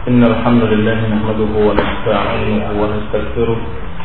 إن الحمد لله نحمده ونستعينه ونستغفره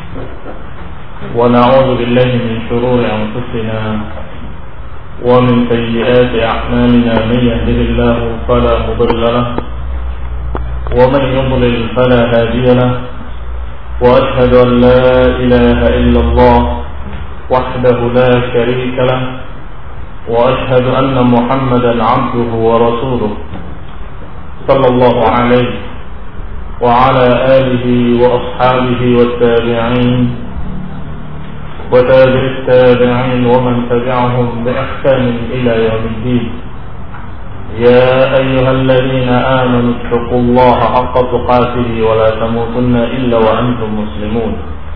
ونعوذ بالله من شرور أنفسنا ومن سيئات أعمالنا من يهده الله فلا مضل له ومن يضلل فلا هادي له وأشهد أن لا إله إلا الله وحده لا شريك له وأشهد أن محمدا عبده ورسوله صلى الله عليه وعلى آله وأصحابه والتابعين وتابع التابعين ومن تبعهم بإحسان إلى يوم الدين. يا أيها الذين آمنوا اتقوا الله حق تقاته ولا تموتن إلا وأنتم مسلمون.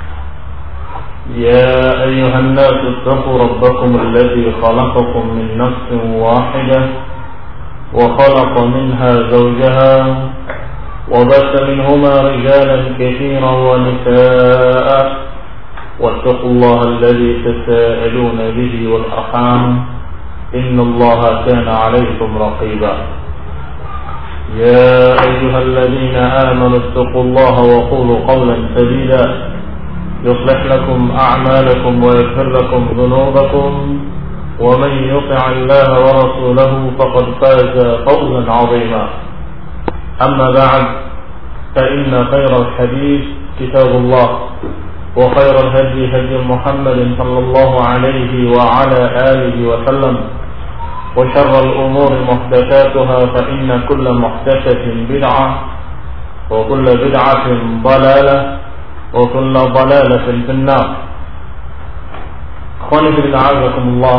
يا أيها الناس اتقوا ربكم الذي خلقكم من نفس واحدة وخلق منها زوجها وبث منهما رجالا كثيرا ونساء واتقوا الله الذي تساءلون به والأرحام إن الله كان عليكم رقيبا. يا أيها الذين آمنوا اتقوا الله وقولوا قولا سديدا يصلح لكم أعمالكم ويغفر لكم ذنوبكم ومن يطع الله ورسوله فقد فاز فوزا عظيما. أما بعد فإن خير الحديث كتاب الله وخير الهدي هدي محمد صلى الله عليه وعلى آله وسلم وشر الأمور محدثاتها فإن كل محدثة بدعة وكل بدعة ضلالة وكل ضلالة في النار. Akhwani fillah a'azakumullah.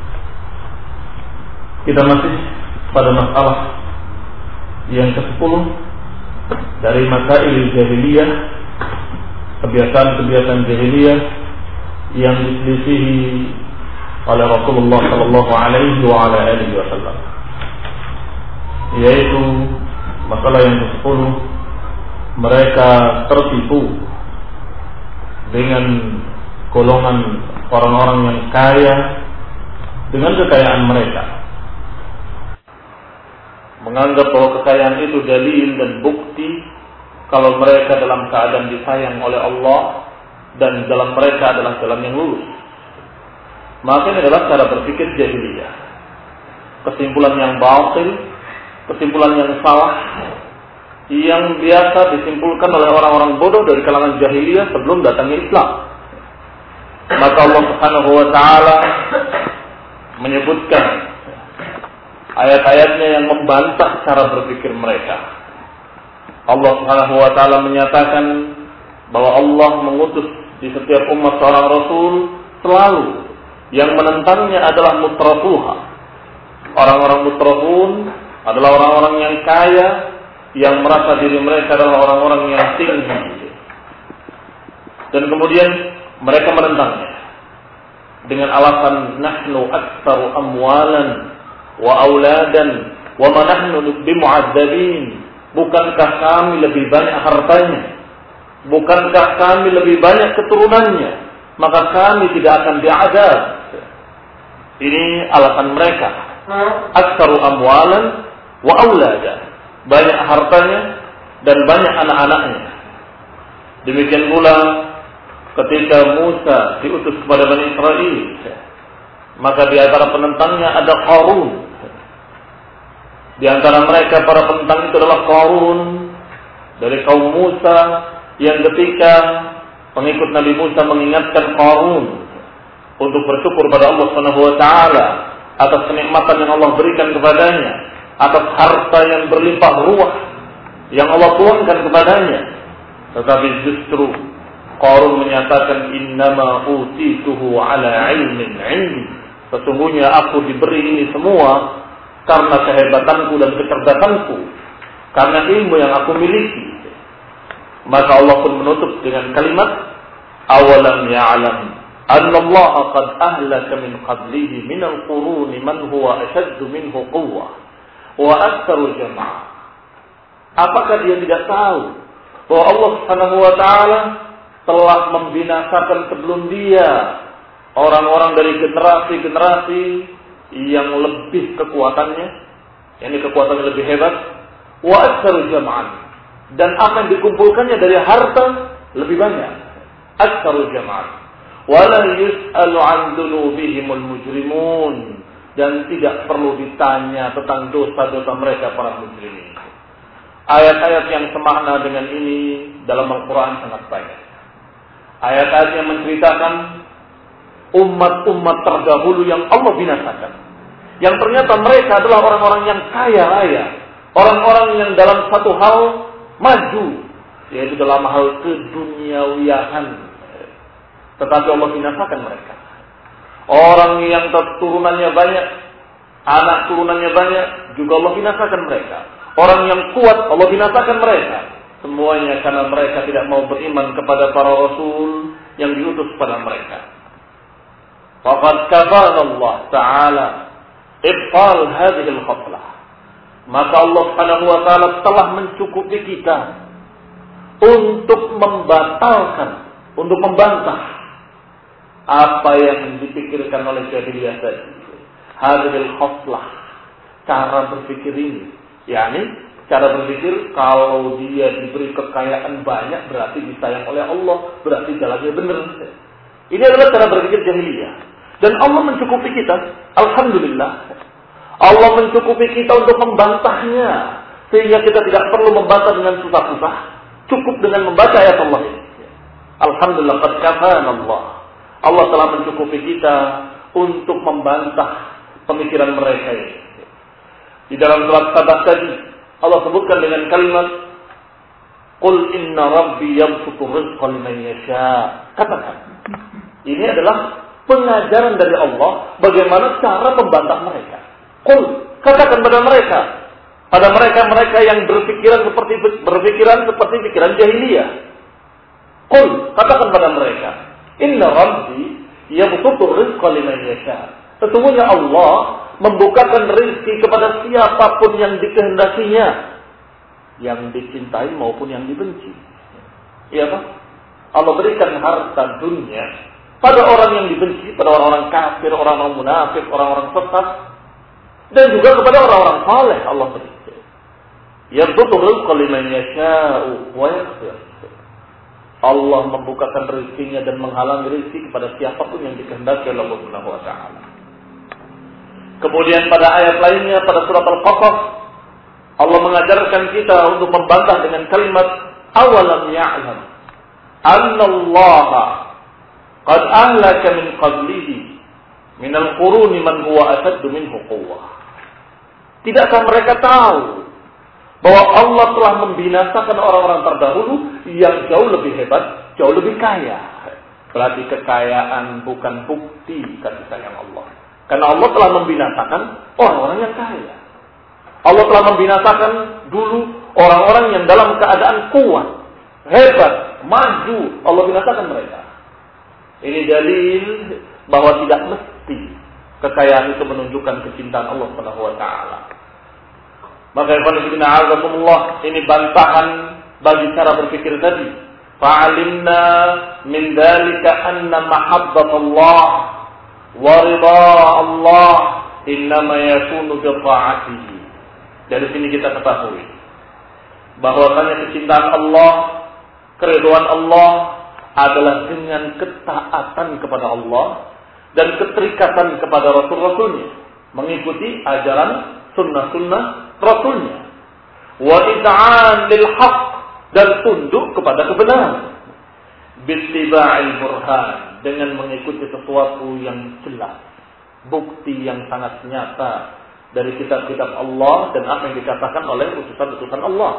Kita masih pada masalah yang ke-10 dari masail jahiliyah, kebiasaan-kebiasaan jahiliyah yang diselisihi oleh Rasulullah sallallahu alaihi wa ala alihi wasallam. Yaitu masalah yang ke-10, mereka tertipu dengan golongan orang-orang yang kaya dengan kekayaan mereka, menganggap bahwa kekayaan itu dalil dan bukti kalau mereka dalam keadaan disayang oleh Allah dan jalan mereka adalah jalan yang lurus. Maka ini adalah cara berpikir jahiliyah, kesimpulan yang batil, kesimpulan yang salah, yang biasa disimpulkan oleh orang-orang bodoh dari kalangan jahiliyah sebelum datangnya Islam. Maka Allah Subhanahu wa taala menyebutkan ayat-ayatnya yang membantah cara berpikir mereka. Allah Subhanahu wa taala menyatakan bahwa Allah mengutus di setiap umat seorang rasul selalu yang menentangnya adalah mutrafuha. Orang-orang mutrafun adalah orang-orang yang kaya yang merasa diri mereka adalah orang-orang yang tinggi. Dan kemudian mereka menentangnya dengan alasan nahnu aktsaru amwalan wa auladan wa ma nahnu bimu'adzabin. Bukankah kami lebih banyak hartanya? Bukankah kami lebih banyak keturunannya? Maka kami tidak akan diazab. Ini alasan mereka. Aktsaru amwalan wa auladan. Banyak hartanya dan banyak anak-anaknya. Demikian pula ketika Musa diutus kepada Bani Israel, maka di antara penentangnya ada Qarun. Di antara mereka para penentang itu adalah Qarun dari kaum Musa, yang ketika pengikut Nabi Musa mengingatkan Qarun untuk bersyukur pada Allah Subhanahu wa taala atas kenikmatan yang Allah berikan kepadanya, atas harta yang berlimpah ruah yang Allah tuangkan kepadanya, tetapi justru Qarun menyatakan innama utituhu ala ilmin indi. Sesungguhnya aku diberi ini semua karena kehebatanku dan kecerdasanku, karena ilmu yang aku miliki. Maka Allah pun menutup dengan kalimat awalam ya'lam anna Allah qad ahlaka min qablihi min al-quruni man huwa ashaddu minhu quwwah wa aktsaru jam'a. Apakah dia tidak tahu bahwa Allah Subhanahu wa taala telah membinasakan sebelum dia orang-orang dari generasi-generasi yang lebih kekuatannya, yakni kekuatannya lebih hebat, wa aktsaru jam'an, dan apa yang dikumpulkannya dari harta lebih banyak. Aktsarul jama'ah. Wala yus'alu 'an dzunubihimul mujrimun, dan tidak perlu ditanya tentang dosa-dosa mereka para mujrimin. Ayat-ayat yang semakna dengan ini dalam Al-Quran sangat banyak. Ayat-ayat yang menceritakan umat-umat terdahulu yang Allah binasakan, yang ternyata mereka adalah orang-orang yang kaya raya, orang-orang yang dalam satu hal maju, yaitu dalam hal keduniawiaan, tetapi Allah binasakan mereka. Orang yang turunannya banyak, anak turunannya banyak, juga Allah binasakan mereka. Orang yang kuat, Allah binasakan mereka. Semuanya karena mereka tidak mau beriman kepada para rasul yang diutus kepada mereka. Faqad kafana Allah Ta'ala ibtal hadhihi al-khaflah. Maka Allah Subhanahu wa Ta'ala telah mencukupi kita untuk membatalkan, untuk membantah apa yang dipikirkan oleh jahiliyah tadi. Hadhihi al-khaflah, cara berpikir ini, yakni cara berpikir kalau dia diberi kekayaan banyak berarti disayang oleh Allah, berarti jalannya benar. Ini adalah cara berpikir jahiliyah. Dan Allah mencukupi kita, alhamdulillah. Allah mencukupi kita untuk membantahnya, sehingga kita tidak perlu membantah dengan susah-susah, cukup dengan membaca ayat Allah ini. Alhamdulillah, qad kafana Allah. Allah telah mencukupi kita untuk membantah pemikiran mereka ini. Di dalam surat Sabah tadi Allah sebutkan dengan kalimat Qul inna rabbi yabsutu rizqa liman yasha. Katakan, ini adalah pengajaran dari Allah bagaimana cara membantah mereka. Qul, katakan pada mereka yang berpikiran seperti pikiran jahiliyah. Qul, katakan pada mereka, inna rabbi yabsutu rizqa liman yasha. Sesungguhnya Allah membukakan rezeki kepada siapapun yang dikehendakinya, yang dicintai maupun yang dibenci. Iya kan? Allah berikan harta dunia pada orang yang dibenci, pada orang-orang kafir, orang-orang munafik, orang-orang sesat, dan juga kepada orang-orang saleh Allah berikan. Yabsutu rizqa liman yasha'u wa yaqdir. Allah membukakan rezekinya dan menghalangi rezeki kepada siapapun yang dikehendaki oleh Allah Subhanahu wa Ta'ala. Kemudian pada ayat lainnya pada surat Al-Qasas Allah mengajarkan kita untuk membantah dengan kalimat awalam ya'lam anna Allah qad ahlaka min qablihi min al-quruni man huwa ashaddu minhu quwwah. Tidakkah mereka tahu bahwa Allah telah membinasakan orang-orang terdahulu yang jauh lebih hebat, jauh lebih kaya. Berarti kekayaan bukan bukti kasih sayang Allah. Karena Allah telah membinasakan orang-orang yang kaya. Allah telah membinasakan dulu orang-orang yang dalam keadaan kuat, hebat, maju. Allah binasakan mereka. Ini dalil bahwa tidak mesti kekayaan itu menunjukkan kecintaan Allah Subhanahu wa Ta'ala. Maka ini bantahan bagi cara berpikir tadi. Fa'alimna min dzalika anna mahabbatullah wa ridha Allah innama yakunu bi ta'atihi. Dari sini kita ketahui bahwasanya kecintaan Allah, keridhaan Allah adalah dengan ketaatan kepada Allah dan keterikatan kepada Rasul-Rasulnya, mengikuti ajaran sunnah-sunnah Rasulnya, wa ita'an lil haqq, dan tunduk kepada kebenaran, bittiba'il burhan, dengan mengikuti sesuatu yang jelas, bukti yang sangat nyata dari kitab-kitab Allah dan apa yang dikatakan oleh utusan-utusan Allah.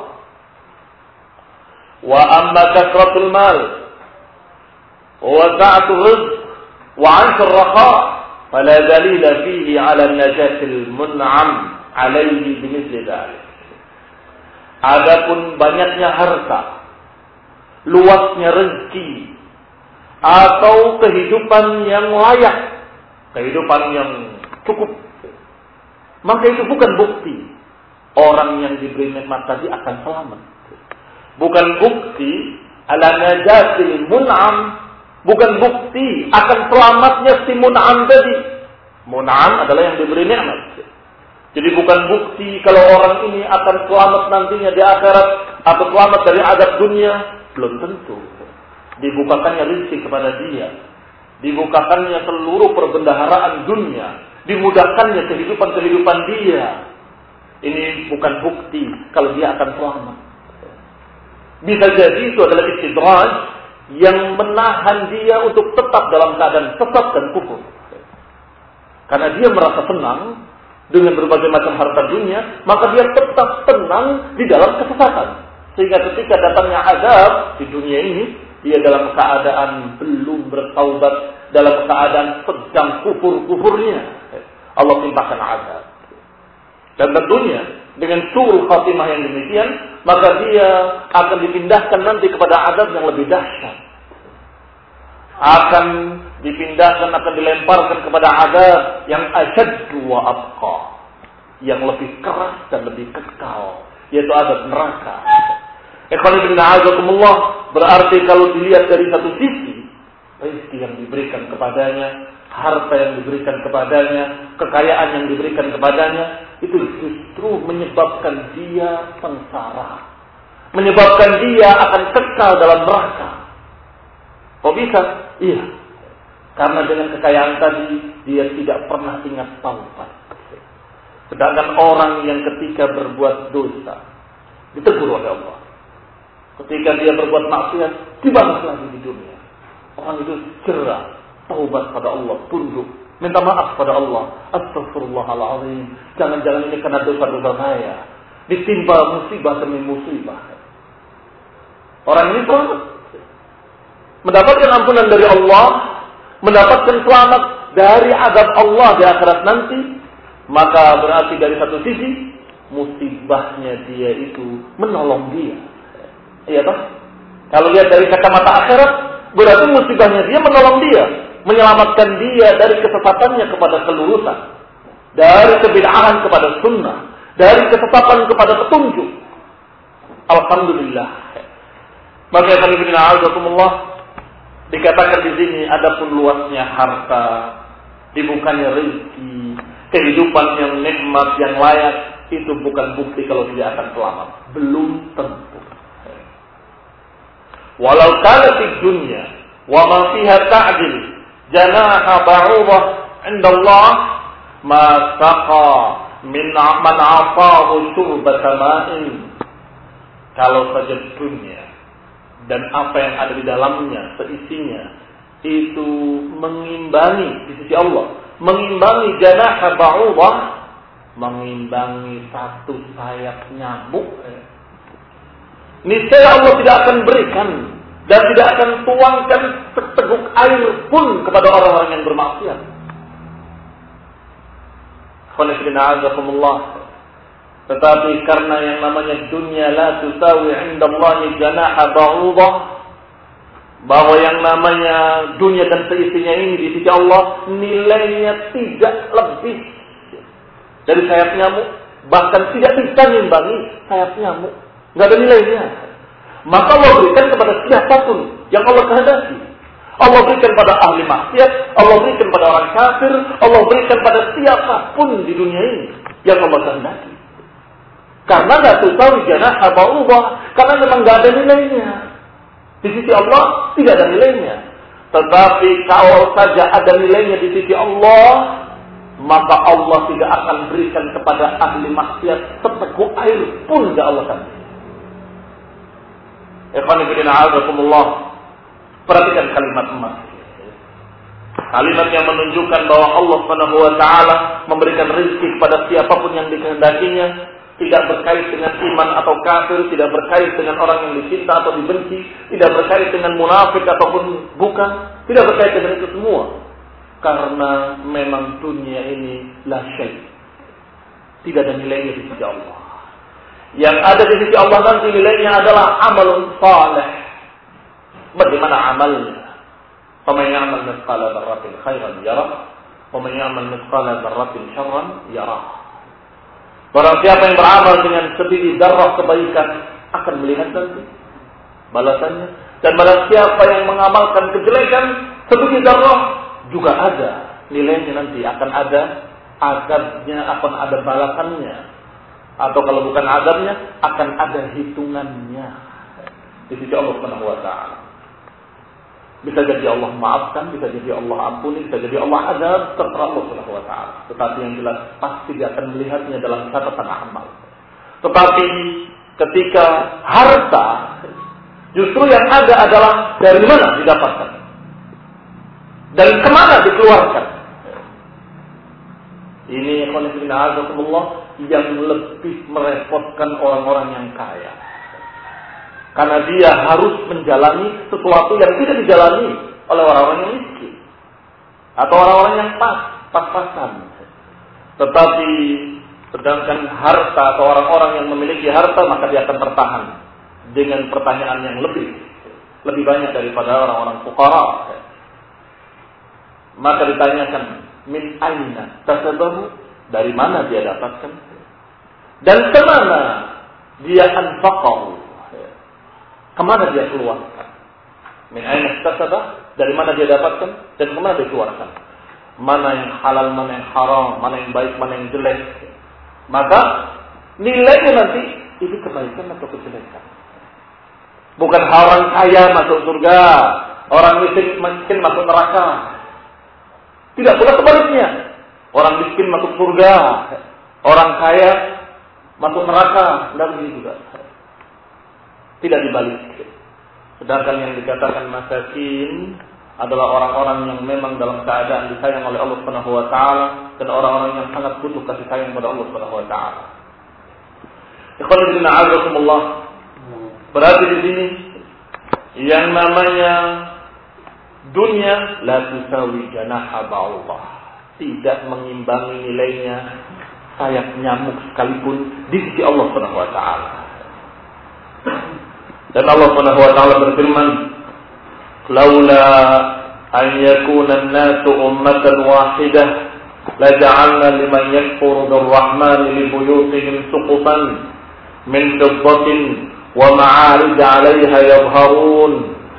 Wa amma kasratul mal wa sa'atul rizq wa 'anshur raqa fala dalila fihi 'ala najatil mun'am 'alaihi bimithli dzalik. Adapun banyaknya harta, luasnya rezeki, atau kehidupan yang layak, kehidupan yang cukup, maka itu bukan bukti orang yang diberi nikmat tadi akan selamat. Bukan bukti ala najatil mun'am, bukan bukti akan selamatnya si mun'am tadi. Mun'am adalah yang diberi nikmat. Jadi bukan bukti kalau orang ini akan selamat nantinya di akhirat atau selamat dari azab dunia? Belum tentu. Dibukakannya rezeki kepada dia, dibukakannya seluruh perbendaharaan dunia, dimudahkannya kehidupan dia. Ini bukan bukti kalau dia akan selamat. Bisa jadi itu adalah istidraj yang menahan dia untuk tetap dalam keadaan sesat dan kufur. Karena dia merasa senang dengan berbagai macam harta dunia, maka dia tetap tenang di dalam kesesatan. Sehingga ketika datangnya azab di dunia ini, dia dalam keadaan belum bertaubat, dalam keadaan sedang kufur-kufurnya, Allah timpakan azab. Dan tentunya dengan suul khatimah yang demikian, maka dia akan dipindahkan nanti kepada azab yang lebih dahsyat. Akan dipindahkan, akan dilemparkan kepada azab yang asyaddu wa abqa, yang lebih keras dan lebih kekal, yaitu azab neraka. Ikhwan fillah a'azakumullah, berarti kalau dilihat dari satu sisi, rezeki yang diberikan kepadanya, harta yang diberikan kepadanya, kekayaan yang diberikan kepadanya, itu justru menyebabkan dia sengsara, menyebabkan dia akan kekal dalam neraka. Kok bisa? Iya, karena dengan kekayaan tadi dia tidak pernah ingat taubat. Sedangkan orang yang ketika berbuat dosa ditegur oleh Allah, ketika dia berbuat maksiat dibalas lagi di dunia, orang itu cerah, taubat pada Allah, tunduk, minta maaf pada Allah. Astaghfirullahaladzim, jangan-jangan ini karena dosa-dosa saya, ditimpa musibah demi musibah. Orang ini selamat, mendapatkan ampunan dari Allah, mendapatkan selamat dari azab Allah di akhirat nanti. Maka berarti dari satu sisi musibahnya dia itu menolong dia. Iya toh? Kalau lihat dari kacamata akhirat, berarti musibahnya dia menolong dia, menyelamatkan dia dari kesesatannya kepada kelurusan, dari kebid'ahan kepada sunnah, dari kesesatan kepada petunjuk. Alhamdulillah. Maka alhamdulillah dikatakan di sini, adapun luasnya harta, dibukanya rezeki, kehidupan yang nikmat, yang layak, itu bukan bukti kalau dia akan selamat. Belum tentu. Walau kana fid dunya wa ma fiha ta'dil janaha ba'udah 'inda Allah ma saqa min man 'afahu syurbata ma'in. Kalau saja dunia dan apa yang ada di dalamnya, seisinya, itu mengimbangi di sisi Allah, mengimbangi janaha ba'udah, mengimbangi satu sayap nyamuk, niscaya Allah tidak akan berikan dan tidak akan tuangkan seteguk air pun kepada orang-orang yang bermaksiat. Tetapi karena yang namanya dunia la tusawi 'inda Allah janaha ba'udah, bahwa yang namanya dunia dan seisinya ini di sisi Allah nilainya tidak lebih dari sayap nyamuk, bahkan tidak bisa mengimbangi sayap nyamuk, nggak ada nilainya. Maka Allah berikan kepada siapapun yang Allah kehendaki. Allah berikan pada ahli maksiat, Allah berikan pada orang kafir, Allah berikan pada siapapun di dunia ini yang Allah kehendaki. Karena nggak tusawi janaha ba'udah, karena memang nggak ada nilainya. Di sisi Allah tidak ada nilainya. Tetapi kalau saja ada nilainya di sisi Allah, maka Allah tidak akan berikan kepada ahli maksiat seteguk air pun tidak Allah kasih. Ikhwan fillah a'azakumullah, perhatikan kalimat emas. Kalimat yang menunjukkan bahwa Allah Subhanahu wa taala memberikan rezeki kepada siapapun yang dikehendakinya. Tidak berkait dengan iman atau kafir, tidak berkait dengan orang yang dicinta atau dibenci, tidak berkait dengan munafik ataupun bukan, tidak berkait dengan itu semua. Karena memang dunia ini la syai', tidak ada nilainya di sisi Allah. Yang ada di sisi Allah nanti nilainya adalah amalun saleh. Bagaimana amalnya? Faman ya'mal mithqala dzarratin khairan yarah, wa man ya'mal mithqala dzarratin syarran yarah. Barang siapa yang beramal dengan sebiji darah kebaikan akan melihat nanti balasannya. Dan barang siapa yang mengamalkan kejelekan sebiji darah juga ada nilainya nanti, akan ada azabnya, akan ada balasannya. Atau kalau bukan azabnya, akan ada hitungannya di sisi Allah Subhanahu wa taala. Bisa jadi Allah maafkan, bisa jadi Allah ampuni, bisa jadi Allah azab, terserah Allah Subhanahu wa taala. Tetapi yang jelas pasti dia akan melihatnya dalam catatan amal. Tetapi ketika harta, justru yang ada adalah dari mana didapatkan dan kemana dikeluarkan. Ini Allah yang lebih merepotkan orang-orang yang kaya. Karena dia harus menjalani sesuatu yang tidak dijalani oleh orang-orang yang miskin. Atau orang-orang yang pas-pasan. Tetapi sedangkan harta atau orang-orang yang memiliki harta, maka dia akan tertahan dengan pertanyaan yang lebih banyak daripada orang-orang fuqara. Maka ditanyakan, min aina tasabahu, dari mana dia dapatkan dan kemana dia anfaqahu, kemana dia keluarkan. Min aina tasabah, dari mana dia dapatkan dan kemana dia keluarkan. Mana yang halal, mana yang haram, mana yang baik, mana yang jelek. Maka nilainya nanti ini kebaikan atau kejelekan. Bukan orang kaya masuk surga, orang miskin masuk neraka. Tidak pula sebaliknya. Orang miskin masuk surga, orang kaya masuk neraka, dan begitu juga. Tidak dibalik. Sedangkan yang dikatakan masakin adalah orang-orang yang memang dalam keadaan disayang oleh Allah Subhanahu wa taala dan orang-orang yang sangat butuh kasih sayang kepada Allah Subhanahu wa taala. Ikhwanuddin a'azakumullah. Berarti di sini yang namanya dunia la tusawi janaha ba'udah, tidak mengimbangi nilainya sayap nyamuk sekalipun di sisi Allah Subhanahu wa taala. Dan Allah Subhanahu wa taala berfirman, "Laula an yakuna an-nasu ummatan wahidah laja'alna liman yakfuru bir-rahmani li buyutihim suqufan min fiddatin wa ma'arij 'alayha yadhharun."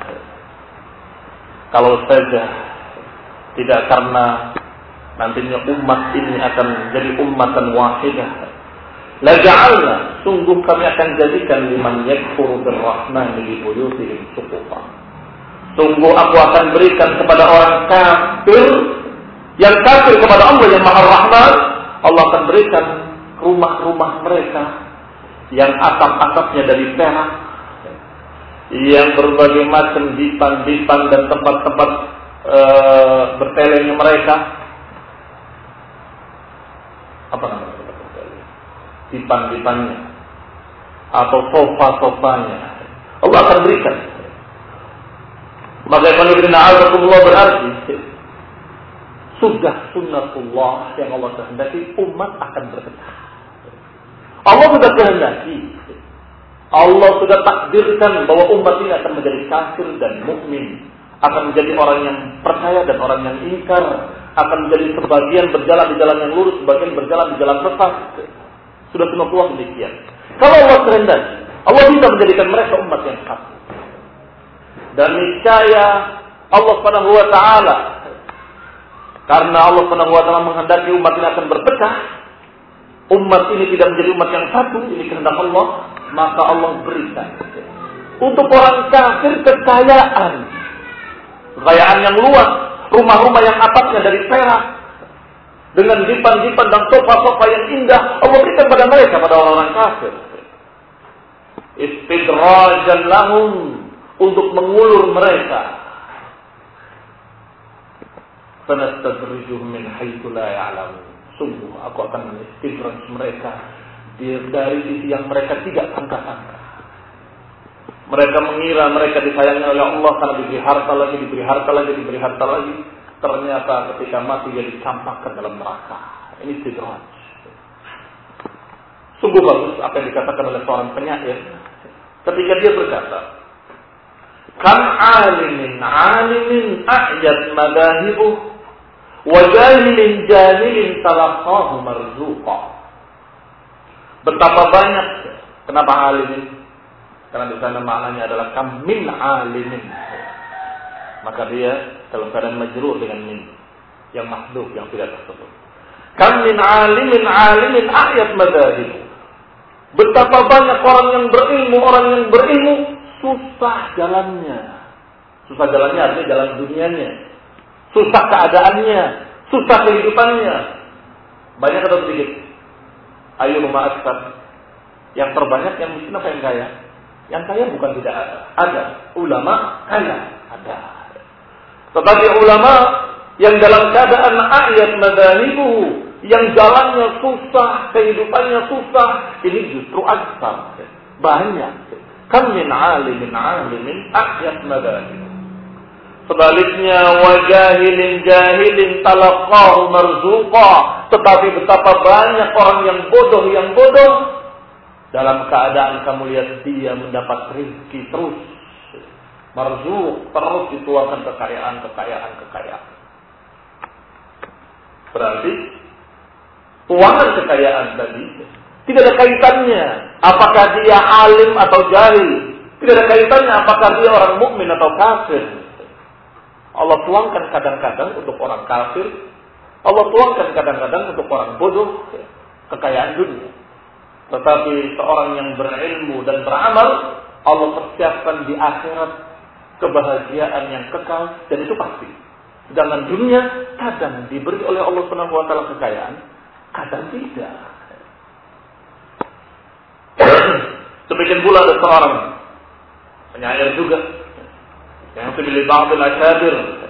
Kalau saja tidak karena nantinya umat ini akan menjadi ummatan wahidah, la ja'alna, sungguh kami akan jadikan liman yakfuru bir-rahmani li buyutihim suqufan. Sungguh aku akan berikan kepada orang kafir yang kafir kepada Allah yang Maha Rahman, Allah akan berikan rumah-rumah mereka yang atap-atapnya dari perak, yang berbagai macam dipan-dipan dan tempat-tempat bertelenya mereka. Apa namanya? Dipan-dipannya atau sofa-sofanya Allah akan berikan. Maka Allah berarti sudah sunnatullah yang Allah kehendaki, umat akan berpecah. Allah sudah kehendaki, Allah sudah takdirkan bahwa umat ini akan menjadi kafir dan mukmin, akan menjadi orang yang percaya dan orang yang ingkar, akan menjadi sebagian berjalan di jalan yang lurus, sebagian berjalan di jalan sesat. Sudah sunnatullah demikian. Kalau Allah kehendaki, Allah bisa menjadikan mereka umat yang satu. Dan niscaya Allah Subhanahu wa taala, karena Allah Subhanahu wa taala menghendaki umat ini akan berpecah, umat ini tidak menjadi umat yang satu, ini kehendak Allah, maka Allah berikan untuk orang kafir kekayaan yang luas, rumah-rumah yang atapnya dari perak, dengan dipan-dipan dan sofa-sofa yang indah, Allah berikan pada mereka, pada orang-orang kafir. Istidrajan lahum, untuk mengulur mereka. Fanastadrijuhum min haitsu la ya'lamun. Sungguh aku akan mengistidraj mereka dari sisi yang mereka tidak sangka-sangka. Mereka mengira mereka disayangi oleh Allah karena diberi harta lagi, diberi harta lagi, diberi harta lagi. Ternyata ketika mati dia dicampakkan dalam neraka. Ini istidraj. Sungguh bagus apa yang dikatakan oleh seorang penyair ketika dia berkata, "Kam alimin a'yad madahibuh wa jahilin talaqahu marzuqa." Betapa banyak. Kenapa alimin? Karena di sana maknanya adalah kam min alimin. Maka dia dalam keadaan majrur dengan min yang mahdhuf, yang tidak tersebut. Kam min alimin a'yad madahibuh. Betapa banyak orang yang berilmu susah jalannya. Susah jalannya artinya jalan dunianya. Susah keadaannya, susah kehidupannya. Banyak atau sedikit? Ayo rumah aksar. Yang terbanyak yang miskin apa yang kaya? Yang kaya bukan tidak ada. Ada. Ulama kaya. Ada. Tetapi ulama yang dalam keadaan ayat madahibuhu, yang jalannya susah, kehidupannya susah, ini justru aksar. Banyak. Kam min alimin ayat madahibuhu. Sebaliknya wajahilin jahilin talaqahu marzuqa, tetapi betapa banyak orang yang bodoh dalam keadaan kamu lihat dia mendapat rezeki terus, marzuq, terus dituangkan kekayaan. Berarti tuangan kekayaan tadi tidak ada kaitannya apakah dia alim atau jahil, tidak ada kaitannya apakah dia orang mukmin atau kafir. Allah tuangkan kadang-kadang untuk orang kafir, Allah tuangkan kadang-kadang untuk orang bodoh kekayaan dunia. Tetapi seorang yang berilmu dan beramal, Allah persiapkan di akhirat kebahagiaan yang kekal, dan itu pasti. Sedangkan dunia kadang diberi oleh Allah SWT kekayaan, kadang tidak. Demikian pula ada seorang penyair juga yang memilih ba'd al-asyabir.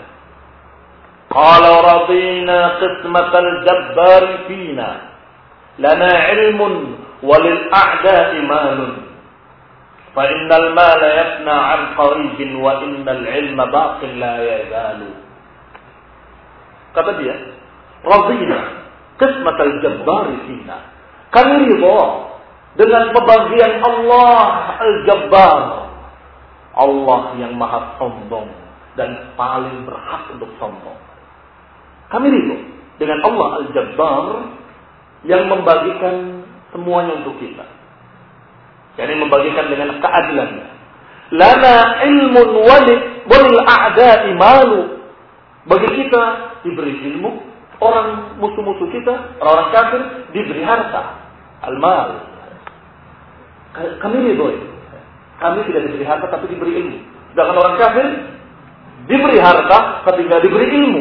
Qala radina qismatal jabbar fina, lana ilmun walil a'da'i malun, fa innal mala yafna 'an qaribin wa innal ilma baqin la yazalu. Kata dia, radina qismatal jabbar fina, kami ridha dengan pembagian Allah al-Jabbar, Allah yang maha sombong dan paling berhak untuk sombong. Kami ridho dengan Allah Al-Jabbar yang membagikan semuanya untuk kita. Yani membagikan dengan keadilannya. Lana ilmun walil a'da'i malu. Bagi kita diberi ilmu, orang musuh-musuh kita, orang kafir diberi harta. Al-mal. Kami ridho. Kami tidak diberi harta tapi diberi ilmu. Sedangkan orang kafir diberi harta tapi tidak diberi ilmu.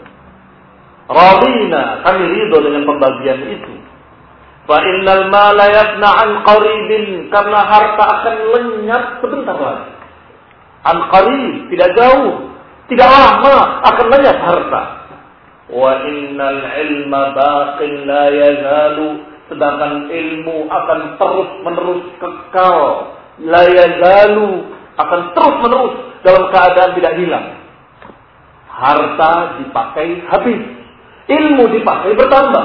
Radina, kami ridho dengan pembagian itu. Fa innal mala yafna 'an qaribin, karena harta akan lenyap sebentar lagi. An qarib, tidak jauh, tidak lama akan lenyap harta. Wa innal ilma baqin la yazalu, sedangkan ilmu akan terus-menerus kekal. La yazalu, akan terus-menerus dalam keadaan tidak hilang. Harta dipakai habis, ilmu dipakai bertambah.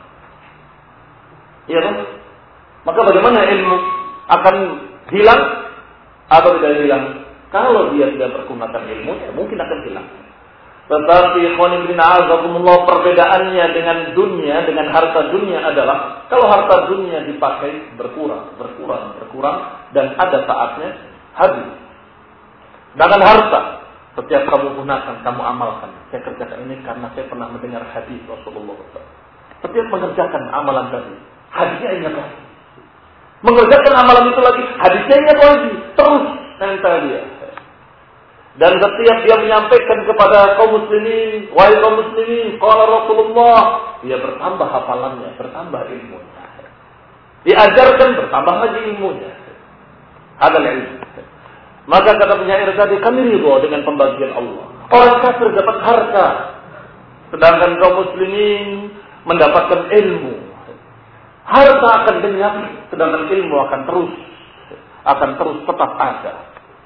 Iya kan? Maka bagaimana ilmu akan hilang atau tidak hilang? Kalau dia tidak pergunakan ilmu, ya mungkin akan hilang. Tetapi perbedaannya dengan dunia, dengan harta dunia adalah kalau harta dunia dipakai berkurang, dan ada saatnya habis. Dengan harta, setiap kamu gunakan, kamu amalkan. Saya kerjakan ini karena saya pernah mendengar hadis Rasulullah SAW. Setiap mengerjakan amalan tadi, hadisnya ingat lagi. Mengerjakan amalan itu lagi, hadisnya ingat lagi. Terus nempel dia. Dan setiap dia menyampaikan kepada kaum muslimin, wahai kaum muslimin, qala Rasulullah, dia bertambah hafalannya, bertambah ilmunya. Diajarkan, bertambah lagi ilmunya. Ada ilmu. Maka kata penyair tadi, kami ridho dengan pembagian Allah. Orang kafir dapat harta, sedangkan kaum muslimin mendapatkan ilmu. Harta akan lenyap, sedangkan ilmu akan terus tetap ada.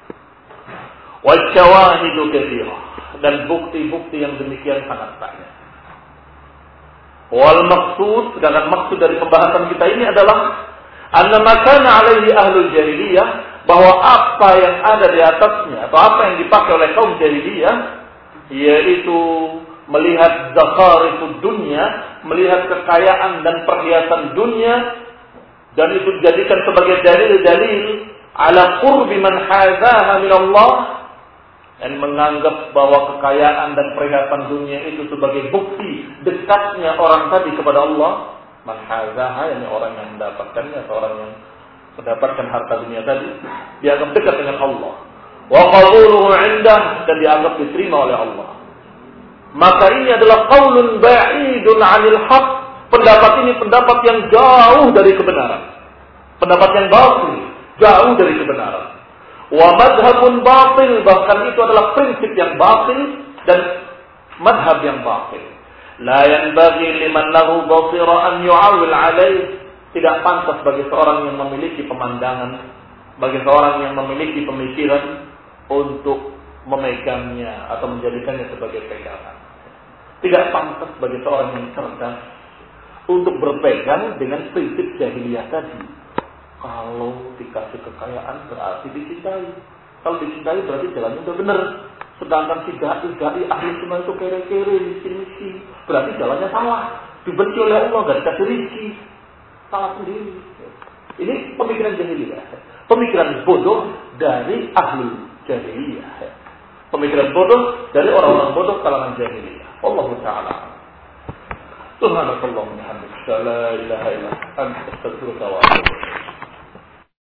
Wasyawahidu katsirah, dan bukti-bukti yang demikian sangat banyak. Wal maqsud, sedangkan maksud dari pembahasan kita ini adalah anna ma kana alaihi ahlul jahiliyah, bahwa apa yang ada di atasnya atau apa yang dipakai oleh kaum jahiliyah, yaitu melihat zakharifud dunya, melihat kekayaan dan perhiasan dunia, dan itu dijadikan sebagai dalil-dalil ala qurbi man hazaha min Allah, dan menganggap bahwa kekayaan dan perhiasan dunia itu sebagai bukti dekatnya orang tadi kepada Allah. Man hazaha, yakni orang yang mendapatkannya atau orang yang mendapatkan harta dunia tadi, dianggap dekat dengan Allah. Wa qawluhu 'indah, dan dianggap diterima oleh Allah. Maka ini adalah qaulun ba'idun 'anil haqq. Pendapat ini pendapat yang jauh dari kebenaran. Pendapat yang batil, jauh dari kebenaran. Wa madhabun batil, bahkan itu adalah prinsip yang batil dan madhab yang batil. La yanbaghi liman lahu basira an yu'awil 'alaih. Tidak pantas bagi seorang yang memiliki pemandangan, bagi seorang yang memiliki pemikiran untuk memegangnya atau menjadikannya sebagai pegangan. Tidak pantas bagi seorang yang cerdas untuk berpegang dengan prinsip jahiliyah tadi. Kalau dikasih kekayaan berarti dicintai. Kalau dicintai berarti jalannya sudah benar. Sedangkan si dai ahli sunnah itu kere-kere, miskin-miskin, berarti jalannya salah. Dibenci oleh Allah, gak dikasih rezeki. Salah sendiri. Ini pemikiran jahiliyah. Pemikiran bodoh dari ahli jahiliyah. Pemikiran bodoh dari orang-orang bodoh kalangan jahiliyah. Wallahu ta'ala. Subhanakallahumma wa bihamdika, la ilaha illa anta, astaghfiruka wa atubu ilaik.